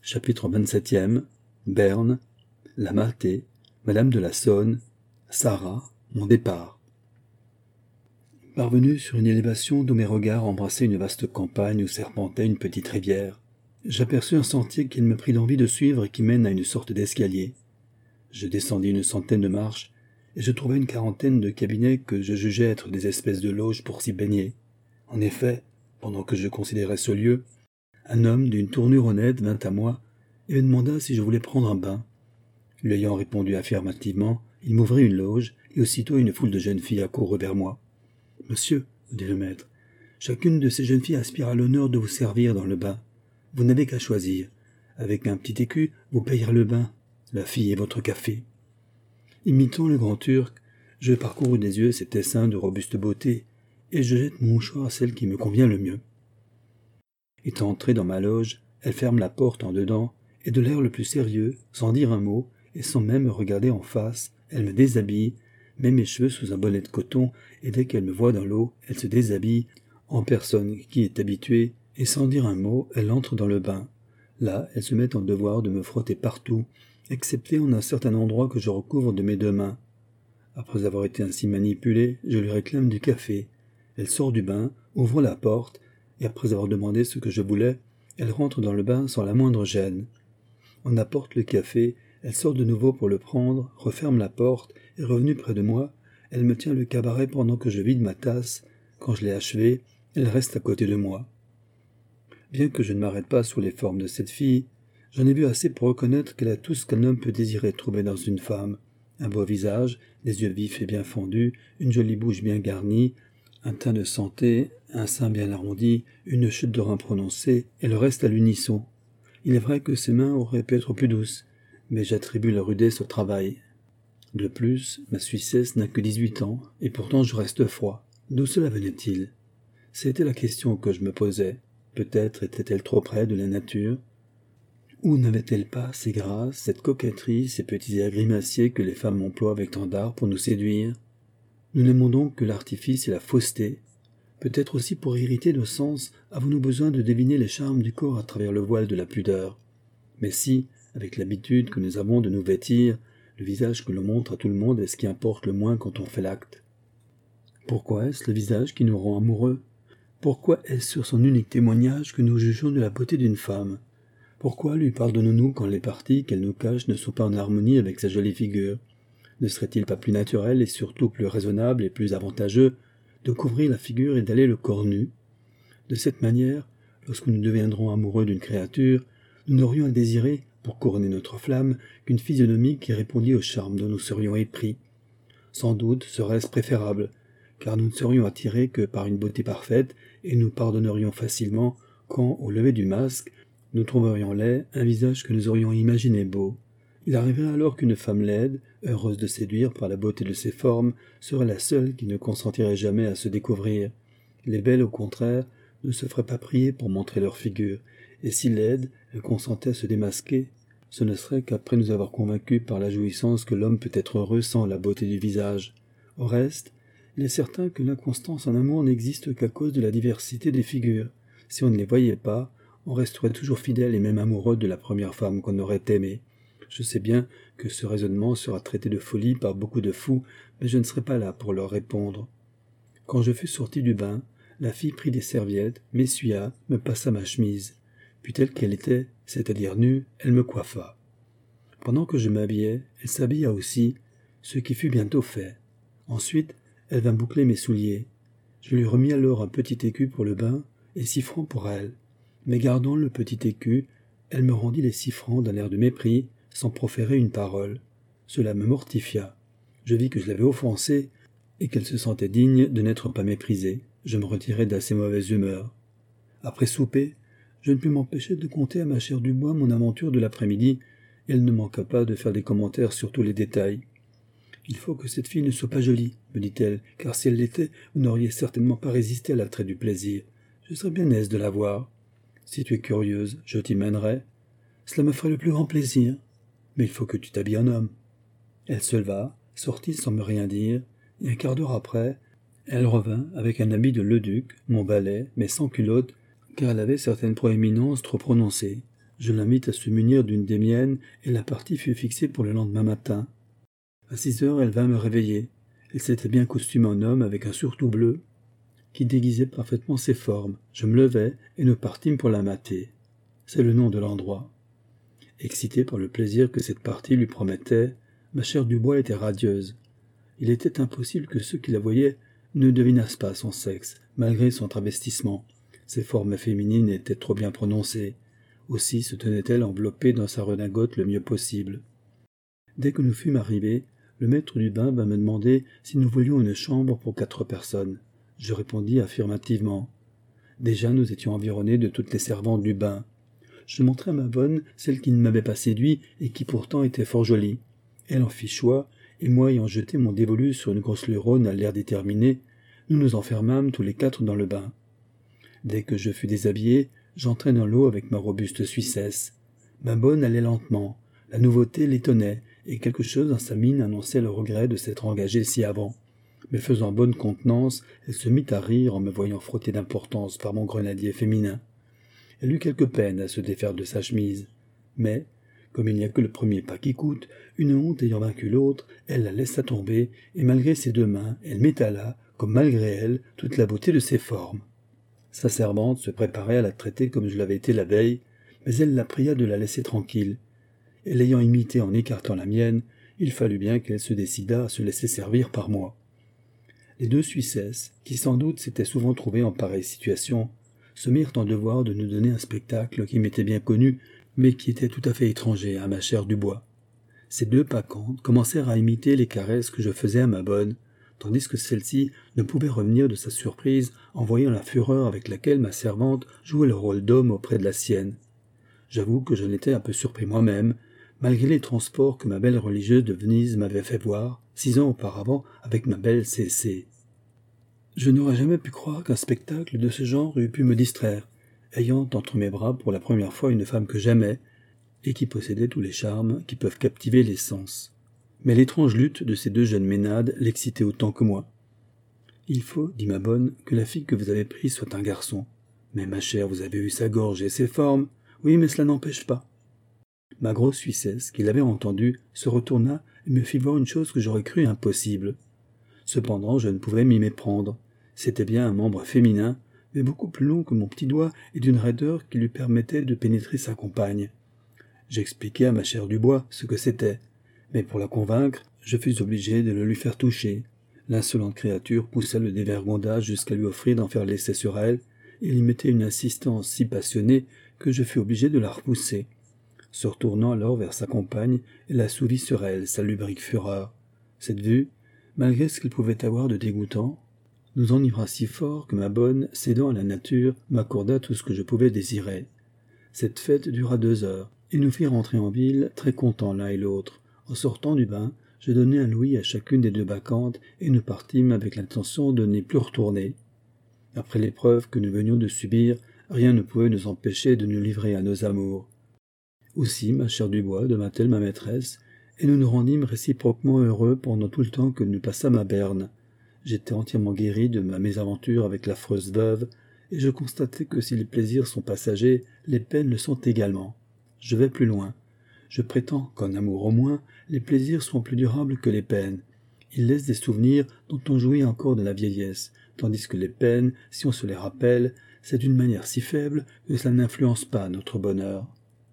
Chapitre 27e. Berne, la Maltais, Madame de la Saône, Sarah, mon départ. Parvenu sur une élévation d'où mes regards embrassaient une vaste campagne où serpentait une petite rivière, j'aperçus un sentier qu'il me prit l'envie de suivre et qui mène à une sorte d'escalier. Je descendis une centaine de marches et je trouvai une quarantaine de cabinets que je jugeais être des espèces de loges pour s'y baigner. En effet, pendant que je considérais ce lieu, un homme d'une tournure honnête vint à moi et me demanda si je voulais prendre un bain. Lui ayant répondu affirmativement, il m'ouvrit une loge et aussitôt une foule de jeunes filles accourut vers moi. « Monsieur, dit le maître, chacune de ces jeunes filles aspire à l'honneur de vous servir dans le bain. Vous n'avez qu'à choisir. Avec un petit écu, vous payerez le bain, la fille et votre café. » Imitant le grand Turc, je parcourus des yeux cet essaim de robuste beauté et je jette mon mouchoir à celle qui me convient le mieux. Étant entrée dans ma loge, elle ferme la porte en dedans et de l'air le plus sérieux, sans dire un mot et sans même me regarder en face, elle me déshabille, met mes cheveux sous un bonnet de coton et dès qu'elle me voit dans l'eau, elle se déshabille en personne qui est habituée et sans dire un mot, elle entre dans le bain. Là, elle se met en devoir de me frotter partout, excepté en un certain endroit que je recouvre de mes deux mains. Après avoir été ainsi manipulée, je lui réclame du café. Elle sort du bain, ouvre la porte, et après avoir demandé ce que je voulais, elle rentre dans le bain sans la moindre gêne. On apporte le café, elle sort de nouveau pour le prendre, referme la porte, et revenue près de moi, elle me tient le cabaret pendant que je vide ma tasse. Quand je l'ai achevé, elle reste à côté de moi. Bien que je ne m'arrête pas sur les formes de cette fille, j'en ai vu assez pour reconnaître qu'elle a tout ce qu'un homme peut désirer trouver dans une femme. Un beau visage, des yeux vifs et bien fendus, une jolie bouche bien garnie, un teint de santé, un sein bien arrondi, une chute de rein prononcée, et le reste à l'unisson. Il est vrai que ses mains auraient pu être plus douces, mais j'attribue la rudesse au travail. De plus, ma Suissesse n'a que 18 ans, et pourtant je reste froid. D'où cela venait-il? C'était la question que je me posais. Peut-être était-elle trop près de la nature? Ou n'avait-elle pas ces grâces, cette coquetterie, ces petits airs grimaciers que les femmes emploient avec tant d'art pour nous séduire? Nous n'aimons donc que l'artifice et la fausseté. Peut-être aussi pour irriter nos sens, avons-nous besoin de deviner les charmes du corps à travers le voile de la pudeur. Mais si, avec l'habitude que nous avons de nous vêtir, le visage que l'on montre à tout le monde est ce qui importe le moins quand on fait l'acte. Pourquoi est-ce le visage qui nous rend amoureux? Pourquoi est-ce sur son unique témoignage que nous jugeons de la beauté d'une femme? Pourquoi lui pardonnons-nous quand les parties qu'elle nous cache ne sont pas en harmonie avec sa jolie figure? Ne serait-il pas plus naturel et surtout plus raisonnable et plus avantageux de couvrir la figure et d'aller le corps nu? De cette manière, lorsque nous deviendrons amoureux d'une créature, nous n'aurions à désirer, pour couronner notre flamme, qu'une physionomie qui répondît au charme dont nous serions épris. Sans doute serait-ce préférable, car nous ne serions attirés que par une beauté parfaite et nous pardonnerions facilement quand, au lever du masque, nous trouverions laid un visage que nous aurions imaginé beau. Il arriverait alors qu'une femme laide, heureuse de séduire par la beauté de ses formes, serait la seule qui ne consentirait jamais à se découvrir. Les belles, au contraire, ne se feraient pas prier pour montrer leur figure, et si laides, elles consentaient à se démasquer, ce ne serait qu'après nous avoir convaincus par la jouissance que l'homme peut être heureux sans la beauté du visage. Au reste, il est certain que l'inconstance en amour n'existe qu'à cause de la diversité des figures. Si on ne les voyait pas, on resterait toujours fidèle et même amoureux de la première femme qu'on aurait aimée. Je sais bien que ce raisonnement sera traité de folie par beaucoup de fous, mais je ne serai pas là pour leur répondre. Quand je fus sorti du bain, la fille prit des serviettes, m'essuya, me passa ma chemise. Puis telle qu'elle était, c'est-à-dire nue, elle me coiffa. Pendant que je m'habillais, elle s'habilla aussi, ce qui fut bientôt fait. Ensuite, elle vint boucler mes souliers. Je lui remis alors un petit écu pour le bain et 6 francs pour elle. Mais gardant le petit écu, elle me rendit les 6 francs d'un air de mépris, sans proférer une parole. Cela me mortifia. Je vis que je l'avais offensée et qu'elle se sentait digne de n'être pas méprisée. Je me retirai d'assez mauvaise humeur. Après souper, je ne pus m'empêcher de conter à ma chère Dubois mon aventure de l'après-midi, et elle ne manqua pas de faire des commentaires sur tous les détails. « Il faut que cette fille ne soit pas jolie, me dit-elle, car si elle l'était, vous n'auriez certainement pas résisté à l'attrait du plaisir. Je serais bien aise de la voir. Si tu es curieuse, je t'y mènerai. Cela me ferait le plus grand plaisir. Mais il faut que tu t'habilles en homme. » Elle se leva, sortit sans me rien dire, et un quart d'heure après, elle revint avec un habit de Leduc, mon valet, mais sans culotte, car elle avait certaines proéminences trop prononcées. Je l'invite à se munir d'une des miennes et la partie fut fixée pour le lendemain matin. À 6 heures, elle vint me réveiller. Elle s'était bien costumée en homme avec un surtout bleu qui déguisait parfaitement ses formes. Je me levai et nous partîmes pour la mater. C'est le nom de l'endroit. Excité par le plaisir que cette partie lui promettait, ma chère Dubois était radieuse. Il était impossible que ceux qui la voyaient ne devinassent pas son sexe, malgré son travestissement. Ses formes féminines étaient trop bien prononcées. Aussi se tenait-elle enveloppée dans sa redingote le mieux possible. Dès que nous fûmes arrivés, le maître du bain vint me demander si nous voulions une chambre pour 4 personnes. Je répondis affirmativement. Déjà nous étions environnés de toutes les servantes du bain. Je montrai à ma bonne celle qui ne m'avait pas séduit et qui pourtant était fort jolie. Elle en fit choix, et moi ayant jeté mon dévolu sur une grosse luronne à l'air déterminé, nous nous enfermâmes tous les 4 dans le bain. Dès que je fus déshabillé, j'entrai dans l'eau avec ma robuste Suissesse. Ma bonne allait lentement, la nouveauté l'étonnait, et quelque chose dans sa mine annonçait le regret de s'être engagée si avant. Mais faisant bonne contenance, elle se mit à rire en me voyant frotter d'importance par mon grenadier féminin. Elle eut quelque peine à se défaire de sa chemise, mais, comme il n'y a que le premier pas qui coûte, une honte ayant vaincu l'autre, elle la laissa tomber, et malgré ses 2 mains, elle m'étala, comme malgré elle, toute la beauté de ses formes. Sa servante se préparait à la traiter comme je l'avais été la veille, mais elle la pria de la laisser tranquille. Et l'ayant imitée en écartant la mienne, il fallut bien qu'elle se décidât à se laisser servir par moi. Les 2 Suissesses, qui sans doute s'étaient souvent trouvées en pareille situation, se mirent en devoir de nous donner un spectacle qui m'était bien connu, mais qui était tout à fait étranger à ma chère Dubois. Ces 2 pacantes commencèrent à imiter les caresses que je faisais à ma bonne, tandis que celle-ci ne pouvait revenir de sa surprise en voyant la fureur avec laquelle ma servante jouait le rôle d'homme auprès de la sienne. J'avoue que je l'étais un peu surpris moi-même, malgré les transports que ma belle religieuse de Venise m'avait fait voir, 6 ans auparavant, avec ma belle C.C. Je n'aurais jamais pu croire qu'un spectacle de ce genre eût pu me distraire, ayant entre mes bras pour la première fois une femme que j'aimais, et qui possédait tous les charmes qui peuvent captiver les sens. Mais l'étrange lutte de ces 2 jeunes ménades l'excitait autant que moi. « Il faut, dit ma bonne, que la fille que vous avez prise soit un garçon. Mais ma chère, vous avez eu sa gorge et ses formes. Oui, mais cela n'empêche pas. » Ma grosse Suissesse, qui l'avait entendu, se retourna et me fit voir une chose que j'aurais cru impossible. Cependant, je ne pouvais m'y méprendre. C'était bien un membre féminin, mais beaucoup plus long que mon petit doigt et d'une raideur qui lui permettait de pénétrer sa compagne. J'expliquai à ma chère Dubois ce que c'était, mais pour la convaincre, je fus obligé de le lui faire toucher. L'insolente créature poussa le dévergondage jusqu'à lui offrir d'en faire l'essai sur elle, et il y mettait une insistance si passionnée que je fus obligé de la repousser. Se retournant alors vers sa compagne, elle assouvit sur elle sa lubrique fureur. Cette vue, malgré ce qu'il pouvait avoir de dégoûtant, nous enivra si fort que ma bonne, cédant à la nature, m'accorda tout ce que je pouvais désirer. Cette fête dura 2 heures, et nous fit rentrer en ville très contents l'un et l'autre. En sortant du bain, je donnai 1 louis à chacune des 2 bacchantes, et nous partîmes avec l'intention de n'y plus retourner. Après l'épreuve que nous venions de subir, rien ne pouvait nous empêcher de nous livrer à nos amours. Aussi, ma chère Dubois devint-elle ma maîtresse, et nous nous rendîmes réciproquement heureux pendant tout le temps que nous passâmes à Berne. J'étais entièrement guéri de ma mésaventure avec l'affreuse veuve, et je constatai que si les plaisirs sont passagers, les peines le sont également. Je vais plus loin. Je prétends qu'en amour au moins, les plaisirs sont plus durables que les peines. Ils laissent des souvenirs dont on jouit encore de la vieillesse, tandis que les peines, si on se les rappelle, c'est d'une manière si faible que cela n'influence pas notre bonheur.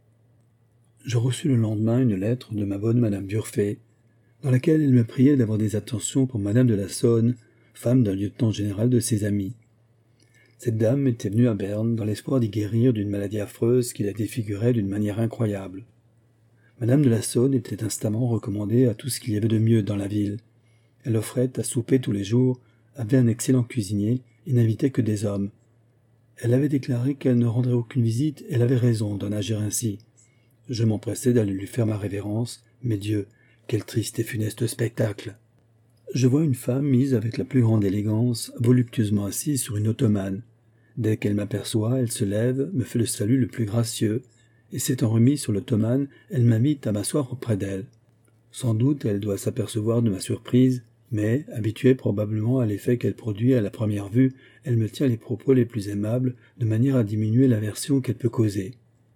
Je reçus le lendemain une lettre de ma bonne madame Durfé, dans laquelle elle me priait d'avoir des attentions pour madame de la Saône, femme d'un lieutenant général de ses amis. Cette dame était venue à Berne dans l'espoir d'y guérir d'une maladie affreuse qui la défigurait d'une manière incroyable. Madame de la Saône était instamment recommandée à tout ce qu'il y avait de mieux dans la ville. Elle offrait à souper tous les jours, avait un excellent cuisinier et n'invitait que des hommes. Elle avait déclaré qu'elle ne rendrait aucune visite, et elle avait raison d'en agir ainsi. Je m'empressai d'aller lui faire ma révérence, mais Dieu, quel triste et funeste spectacle! Je vois une femme mise avec la plus grande élégance, voluptueusement assise sur une ottomane. Dès qu'elle m'aperçoit, elle se lève, me fait le salut le plus gracieux, et s'étant remise sur l'ottomane, elle m'invite à m'asseoir auprès d'elle. Sans doute elle doit s'apercevoir de ma surprise, mais, habituée probablement à l'effet qu'elle produit à la première vue, elle me tient les propos les plus aimables, de manière à diminuer l'aversion qu'elle peut causer.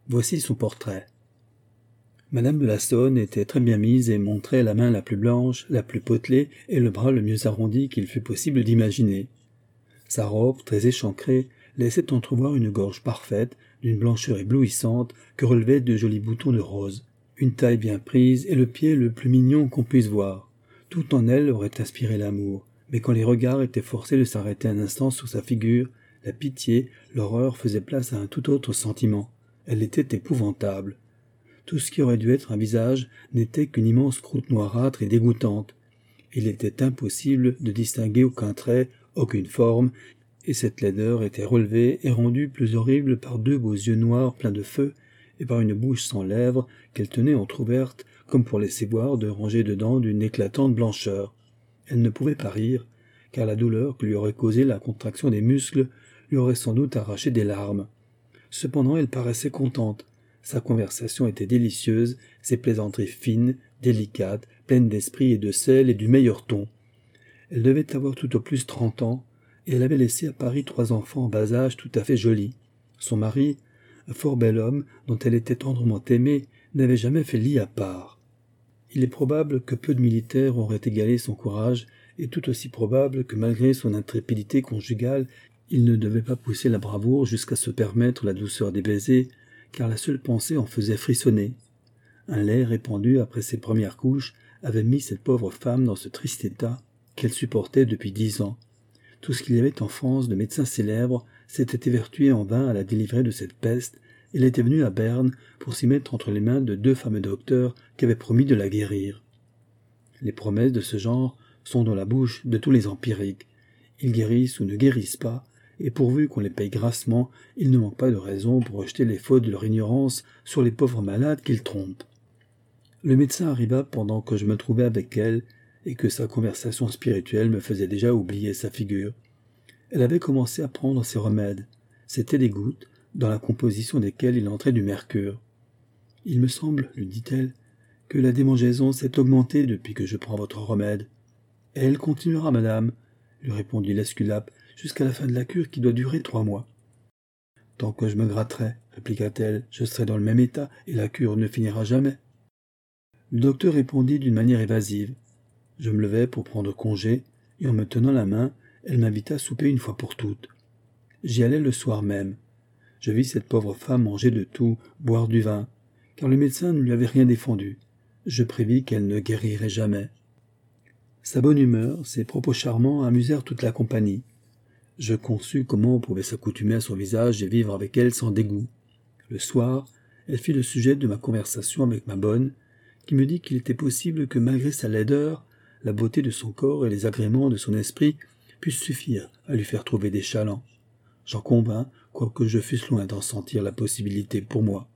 Voici son portrait. Madame de la Saône était très bien mise et montrait la main la plus blanche, la plus potelée et le bras le mieux arrondi qu'il fût possible d'imaginer. Sa robe, très échancrée, laissait entrevoir une gorge parfaite, d'une blancheur éblouissante, que relevaient de jolis boutons de rose, une taille bien prise et le pied le plus mignon qu'on puisse voir. Tout en elle aurait inspiré l'amour, mais quand les regards étaient forcés de s'arrêter un instant sur sa figure, la pitié, l'horreur faisaient place à un tout autre sentiment. Elle était épouvantable. Tout ce qui aurait dû être un visage n'était qu'une immense croûte noirâtre et dégoûtante. Il était impossible de distinguer aucun trait, aucune forme, et cette laideur était relevée et rendue plus horrible par deux beaux yeux noirs pleins de feu et par une bouche sans lèvres qu'elle tenait entr'ouverte comme pour laisser voir deux rangées de dents d'une éclatante blancheur. Elle ne pouvait pas rire, car la douleur que lui aurait causée la contraction des muscles lui aurait sans doute arraché des larmes. Cependant elle paraissait contente. Sa conversation était délicieuse, ses plaisanteries fines, délicates, pleines d'esprit et de sel et du meilleur ton. Elle devait avoir tout au plus 30 ans, et elle avait laissé à Paris 3 enfants en bas âge tout à fait jolis. Son mari, un fort bel homme dont elle était tendrement aimée, n'avait jamais fait lit à part. Il est probable que peu de militaires auraient égalé son courage, et tout aussi probable que malgré son intrépidité conjugale, il ne devait pas pousser la bravoure jusqu'à se permettre la douceur des baisers, car la seule pensée en faisait frissonner. Un lait répandu après ses premières couches avait mis cette pauvre femme dans ce triste état qu'elle supportait depuis 10 ans. Tout ce qu'il y avait en France de médecins célèbres s'était évertué en vain à la délivrer de cette peste. Elle était venue à Berne pour s'y mettre entre les mains de 2 fameux docteurs qui avaient promis de la guérir. Les promesses de ce genre sont dans la bouche de tous les empiriques. Ils guérissent ou ne guérissent pas, et pourvu qu'on les paye grassement, il ne manque pas de raison pour rejeter les fautes de leur ignorance sur les pauvres malades qu'ils trompent. Le médecin arriva pendant que je me trouvais avec elle, et que sa conversation spirituelle me faisait déjà oublier sa figure. Elle avait commencé à prendre ses remèdes. C'étaient des gouttes, dans la composition desquelles il entrait du mercure. « Il me semble, lui dit-elle, que la démangeaison s'est augmentée depuis que je prends votre remède. »« Et elle continuera, madame, » lui répondit l'Esculape, « jusqu'à la fin de la cure qui doit durer 3 mois. »« Tant que je me gratterai, répliqua-t-elle, je serai dans le même état, et la cure ne finira jamais. » Le docteur répondit d'une manière évasive. Je me levai pour prendre congé, et en me tenant la main, elle m'invita à souper une fois pour toutes. J'y allai le soir même. Je vis cette pauvre femme manger de tout, boire du vin, car le médecin ne lui avait rien défendu. Je prévis qu'elle ne guérirait jamais. Sa bonne humeur, ses propos charmants amusèrent toute la compagnie. Je conçus comment on pouvait s'accoutumer à son visage et vivre avec elle sans dégoût. Le soir, elle fit le sujet de ma conversation avec ma bonne, qui me dit qu'il était possible que malgré sa laideur, la beauté de son corps et les agréments de son esprit puissent suffire à lui faire trouver des chalands. J'en convins, quoique je fusse loin d'en sentir la possibilité pour moi.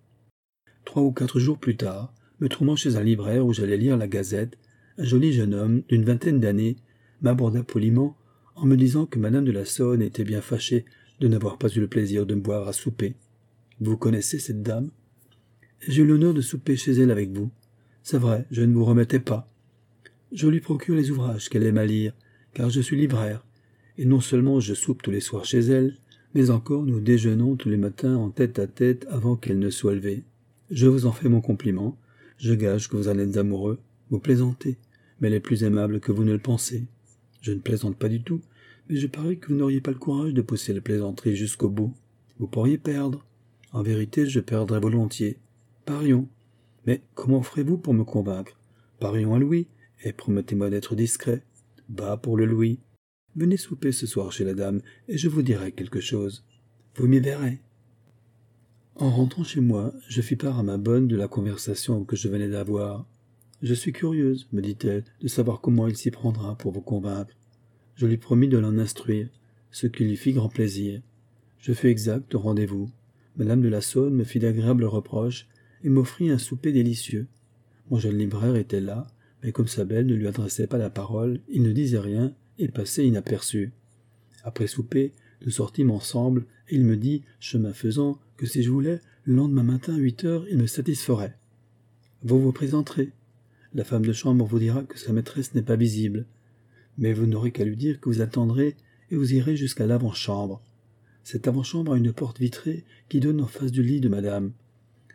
3 ou 4 jours plus tard, me trouvant chez un libraire où j'allais lire la Gazette, un joli jeune homme d'une 20aine d'années m'aborda poliment en me disant que madame de la Saône était bien fâchée de n'avoir pas eu le plaisir de me boire à souper. « Vous connaissez cette dame ?»« J'ai eu l'honneur de souper chez elle avec vous. C'est vrai, je ne vous remettais pas. Je lui procure les ouvrages qu'elle aime à lire, car je suis libraire, et non seulement je soupe tous les soirs chez elle, mais encore nous déjeunons tous les matins en tête-à-tête avant qu'elle ne soit levée. Je vous en fais mon compliment, je gage que vous en êtes amoureux, vous plaisantez, mais elle est plus aimable que vous ne le pensez. Je ne plaisante pas du tout, mais je parie que vous n'auriez pas le courage de pousser la plaisanterie jusqu'au bout. Vous pourriez perdre. En vérité, je perdrais volontiers. Parions. Mais comment ferez-vous pour me convaincre? Parions un louis, et promettez-moi d'être discret. Bas pour le louis. Venez souper ce soir chez la dame, et je vous dirai quelque chose. Vous m'y verrez. En rentrant chez moi, je fis part à ma bonne de la conversation que je venais d'avoir. Je suis curieuse, me dit-elle, de savoir comment il s'y prendra pour vous convaincre. Je lui promis de l'en instruire, ce qui lui fit grand plaisir. Je fus exact au rendez-vous. Madame de la Saône me fit d'agréables reproches et m'offrit un souper délicieux. Mon jeune libraire était là, mais comme sa belle ne lui adressait pas la parole, il ne disait rien et passait inaperçu. Après souper, nous sortîmes ensemble, et il me dit, chemin faisant, que si je voulais, le lendemain matin à 8 heures, il me satisferait. Vous vous présenterez. La femme de chambre vous dira que sa maîtresse n'est pas visible. Mais vous n'aurez qu'à lui dire que vous attendrez, et vous irez jusqu'à l'avant-chambre. Cette avant-chambre a une porte vitrée qui donne en face du lit de madame.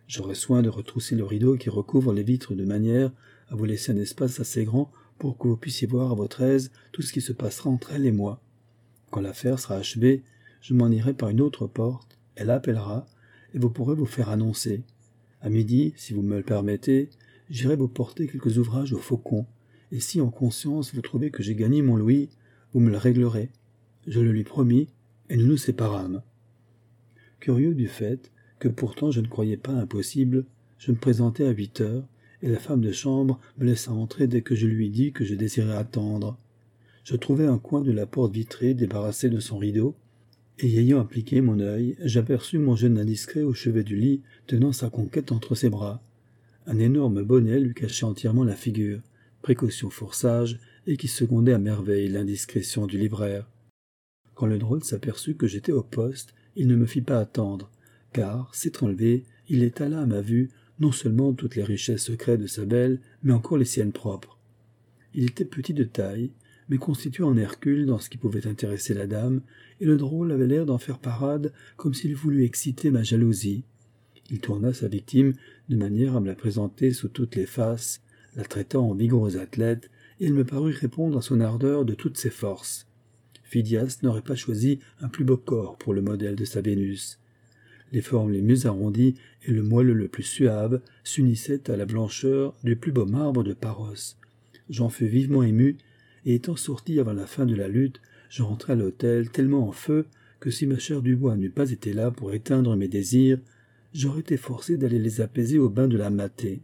J'aurai soin de retrousser le rideau qui recouvre les vitres de manière à vous laisser un espace assez grand pour que vous puissiez voir à votre aise tout ce qui se passera entre elle et moi. Quand l'affaire sera achevée, je m'en irai par une autre porte, elle appellera, et vous pourrez vous faire annoncer. À midi, si vous me le permettez, j'irai vous porter quelques ouvrages au Faucon, et si en conscience vous trouvez que j'ai gagné mon louis, vous me le réglerez. Je le lui promis, et nous nous séparâmes. Curieux du fait que pourtant je ne croyais pas impossible, je me présentai à 8 heures, et la femme de chambre me laissa entrer dès que je lui dis que je désirais attendre. Je trouvai un coin de la porte vitrée débarrassé de son rideau, et y ayant appliqué mon œil, j'aperçus mon jeune indiscret au chevet du lit, tenant sa conquête entre ses bras. Un énorme bonnet lui cachait entièrement la figure, précaution fort sage, et qui secondait à merveille l'indiscrétion du libraire. Quand le drôle s'aperçut que j'étais au poste, il ne me fit pas attendre, car, s'étant levé, il étala à ma vue non seulement toutes les richesses secrètes de sa belle, mais encore les siennes propres. Il était petit de taille, mais constitué en Hercule dans ce qui pouvait intéresser la dame, et le drôle avait l'air d'en faire parade comme s'il voulut exciter ma jalousie. Il tourna sa victime de manière à me la présenter sous toutes les faces, la traitant en vigoureux athlète, et il me parut répondre à son ardeur de toutes ses forces. Phidias n'aurait pas choisi un plus beau corps pour le modèle de sa Vénus. Les formes les mieux arrondies et le moelleux le plus suave s'unissaient à la blancheur du plus beau marbre de Paros. J'en fus vivement ému, et étant sorti avant la fin de la lutte, je rentrai à l'hôtel tellement en feu que si ma chère Dubois n'eût pas été là pour éteindre mes désirs, j'aurais été forcé d'aller les apaiser au bain de la Matée.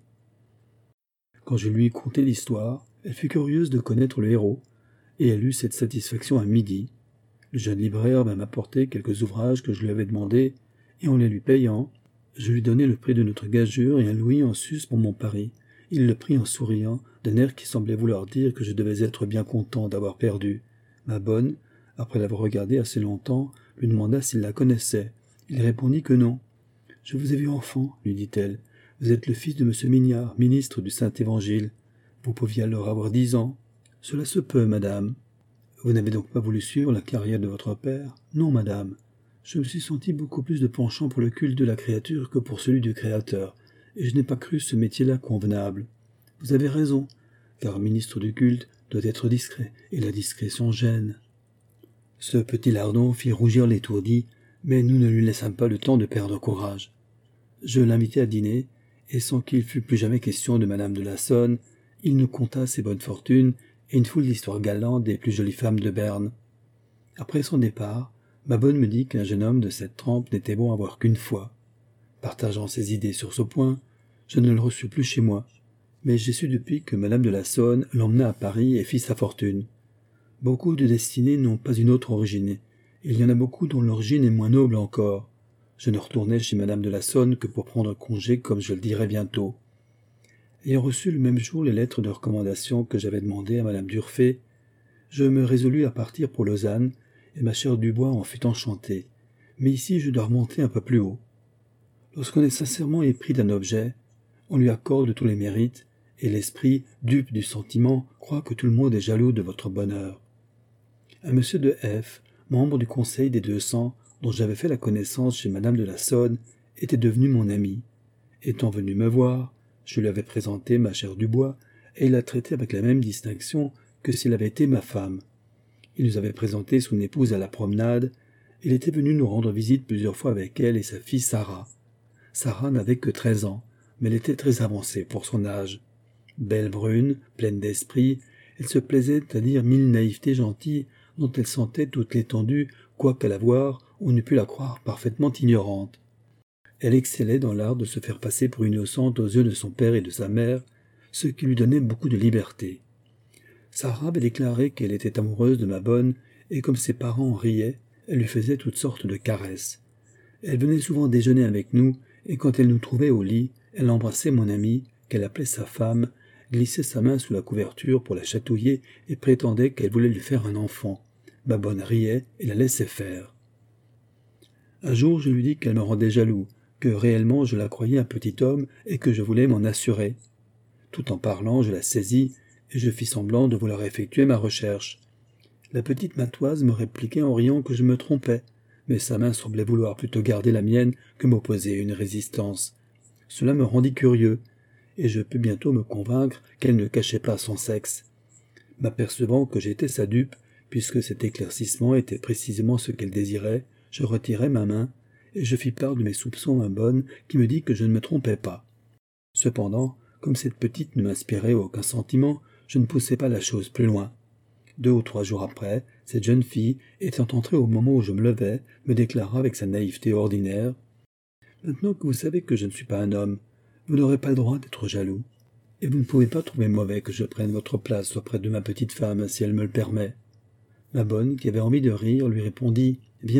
Quand je lui contai l'histoire, elle fut curieuse de connaître le héros, et elle eut cette satisfaction à midi. Le jeune libraire vint m'apporter quelques ouvrages que je lui avais demandés, et en les lui payant, je lui donnai le prix de notre gageure et un louis en sus pour mon pari. Il le prit en souriant, d'un air qui semblait vouloir dire que je devais être bien content d'avoir perdu. Ma bonne, après l'avoir regardée assez longtemps, lui demanda s'il la connaissait. Il répondit que non. « Je vous ai vu enfant, lui dit-elle. Vous êtes le fils de M. Mignard, ministre du Saint-Évangile. Vous pouviez alors avoir 10 ans. Cela se peut, madame. Vous n'avez donc pas voulu suivre la carrière de votre père? Non, madame. Je me suis senti beaucoup plus de penchant pour le culte de la créature que pour celui du Créateur, et je n'ai pas cru ce métier-là convenable. Vous avez raison, car ministre du culte doit être discret, et la discrétion gêne. » Ce petit lardon fit rougir l'étourdi, mais nous ne lui laissâmes pas le temps de perdre courage. Je l'invitai à dîner, et sans qu'il fût plus jamais question de madame de la Sonne, il nous conta ses bonnes fortunes et une foule d'histoires galantes des plus jolies femmes de Berne. Après son départ, ma bonne me dit qu'un jeune homme de cette trempe n'était bon à voir qu'une fois. Partageant ses idées sur ce point, je ne le reçus plus chez moi, mais j'ai su depuis que madame de la Sonne l'emmena à Paris et fit sa fortune. Beaucoup de destinées n'ont pas une autre origine, et il y en a beaucoup dont l'origine est moins noble encore. Je ne retournai chez madame de la Sonne que pour prendre congé, comme je le dirai bientôt. Ayant reçu le même jour les lettres de recommandation que j'avais demandées à madame d'Urfé, je me résolus à partir pour Lausanne, et ma chère Dubois en fut enchantée. Mais ici je dois remonter un peu plus haut. Lorsqu'on est sincèrement épris d'un objet, on lui accorde tous les mérites, et l'esprit, dupe du sentiment, croit que tout le monde est jaloux de votre bonheur. Un monsieur de F, membre du conseil des 200, dont j'avais fait la connaissance chez madame de la Sonne, était devenu mon ami. Étant venu me voir, je lui avais présenté ma chère Dubois, et il la traitait avec la même distinction que s'il avait été ma femme. Il nous avait présenté son épouse à la promenade. Il était venu nous rendre visite plusieurs fois avec elle et sa fille Sarah. Sarah n'avait que 13 ans, mais elle était très avancée pour son âge. Belle brune, pleine d'esprit, elle se plaisait à dire 1000 naïvetés gentilles dont elle sentait toute l'étendue, quoiqu'à la voir, on eût pu la croire parfaitement ignorante. Elle excellait dans l'art de se faire passer pour innocente aux yeux de son père et de sa mère, ce qui lui donnait beaucoup de liberté. Sarah avait déclaré qu'elle était amoureuse de ma bonne, et comme ses parents en riaient, elle lui faisait toutes sortes de caresses. Elle venait souvent déjeuner avec nous, et quand elle nous trouvait au lit, elle embrassait mon amie, qu'elle appelait sa femme, glissait sa main sous la couverture pour la chatouiller et prétendait qu'elle voulait lui faire un enfant. Ma bonne riait et la laissait faire. Un jour, je lui dis qu'elle me rendait jaloux, que réellement je la croyais un petit homme et que je voulais m'en assurer. Tout en parlant, je la saisis et je fis semblant de vouloir effectuer ma recherche. La petite matoise me répliquait en riant que je me trompais, mais sa main semblait vouloir plutôt garder la mienne que m'opposer une résistance. Cela me rendit curieux, et je pus bientôt me convaincre qu'elle ne cachait pas son sexe. M'apercevant que j'étais sa dupe, puisque cet éclaircissement était précisément ce qu'elle désirait, je retirai ma main, et je fis part de mes soupçons à Bonne, qui me dit que je ne me trompais pas. Cependant, comme cette petite ne m'inspirait aucun sentiment, je ne poussai pas la chose plus loin. 2 ou 3 jours après, cette jeune fille, étant entrée au moment où je me levais, me déclara avec sa naïveté ordinaire « Maintenant que vous savez que je ne suis pas un homme, vous n'aurez pas le droit d'être jaloux. Et vous ne pouvez pas trouver mauvais que je prenne votre place auprès de ma petite femme, si elle me le permet. » Ma bonne, qui avait envie de rire, lui répondit « Viens ».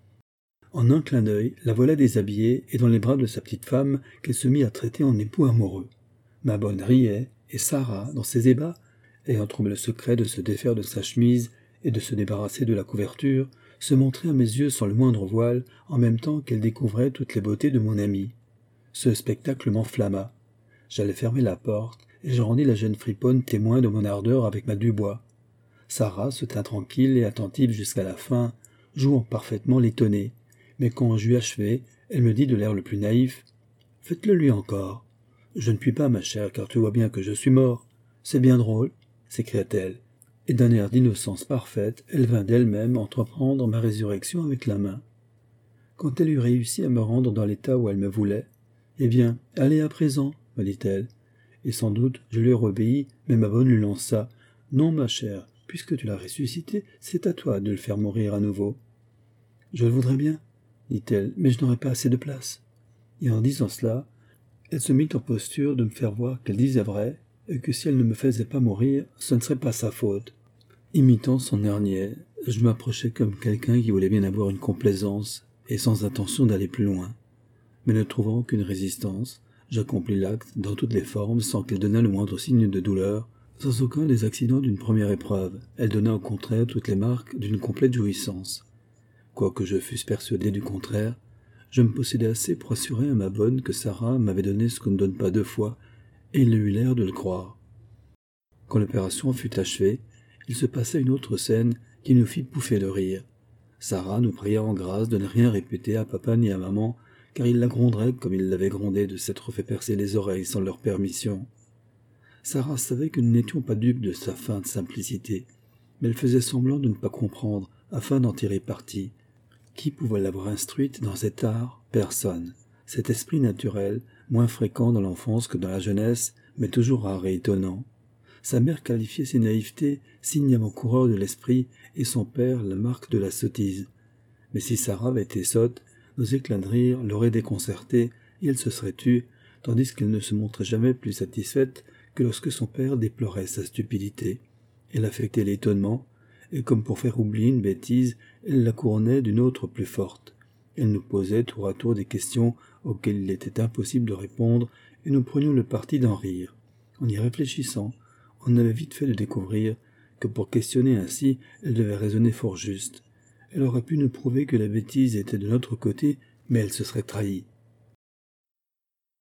En un clin d'œil, la voilà déshabillée et dans les bras de sa petite femme qu'elle se mit à traiter en époux amoureux. Ma bonne riait, et Sarah, dans ses ébats, ayant trouvé le secret de se défaire de sa chemise et de se débarrasser de la couverture, se montrait à mes yeux sans le moindre voile, en même temps qu'elle découvrait toutes les beautés de mon ami. Ce spectacle m'enflamma. J'allais fermer la porte, et je rendis la jeune friponne témoin de mon ardeur avec ma Dubois. Sarah se tint tranquille et attentive jusqu'à la fin, jouant parfaitement l'étonnée. Mais quand j'eus achevé, elle me dit de l'air le plus naïf « Faites-le lui encore. »« Je ne puis pas, ma chère, car tu vois bien que je suis mort. »« C'est bien drôle, » s'écria-t-elle. Et d'un air d'innocence parfaite, elle vint d'elle-même entreprendre ma résurrection avec la main. Quand elle eut réussi à me rendre dans l'état où elle me voulait, « Eh bien, allez à présent, » me dit-elle. Et sans doute je lui obéis, mais ma bonne lui lança « Non, ma chère, puisque tu l'as ressuscité, c'est à toi de le faire mourir à nouveau. »« Je le voudrais bien, » dit-elle, « mais je n'aurai pas assez de place. » Et en disant cela, elle se mit en posture de me faire voir qu'elle disait vrai, et que si elle ne me faisait pas mourir, ce ne serait pas sa faute. Imitant son air niais, je m'approchai comme quelqu'un qui voulait bien avoir une complaisance, et sans intention d'aller plus loin. Mais ne trouvant aucune résistance, j'accomplis l'acte dans toutes les formes sans qu'elle donnât le moindre signe de douleur, sans aucun des accidents d'une première épreuve. Elle donna au contraire toutes les marques d'une complète jouissance. Quoique je fusse persuadé du contraire, je me possédais assez pour assurer à ma bonne que Sarah m'avait donné ce qu'on ne donne pas 2 fois, et il eut l'air de le croire. Quand l'opération fut achevée, il se passa une autre scène qui nous fit pouffer de rire. Sarah nous pria en grâce de ne rien répéter à papa ni à maman, car ils la gronderaient comme ils l'avaient grondée de s'être fait percer les oreilles sans leur permission. Sarah savait que nous n'étions pas dupes de sa feinte simplicité, mais elle faisait semblant de ne pas comprendre, afin d'en tirer parti. Qui pouvait l'avoir instruite dans cet art? Personne. Cet esprit naturel, moins fréquent dans l'enfance que dans la jeunesse, mais toujours rare et étonnant. Sa mère qualifiait ses naïvetés signe avant-coureur de l'esprit et son père la marque de la sottise. Mais si Sarah avait été sotte, nos éclats de rire l'auraient déconcertée et elle se serait tue, tandis qu'elle ne se montrait jamais plus satisfaite que lorsque son père déplorait sa stupidité. Elle affectait l'étonnement, et comme pour faire oublier une bêtise, elle la couronnait d'une autre plus forte. Elle nous posait tour à tour des questions auxquelles il était impossible de répondre, et nous prenions le parti d'en rire. En y réfléchissant, on avait vite fait de découvrir que pour questionner ainsi, elle devait raisonner fort juste. Elle aurait pu nous prouver que la bêtise était de notre côté, mais elle se serait trahie.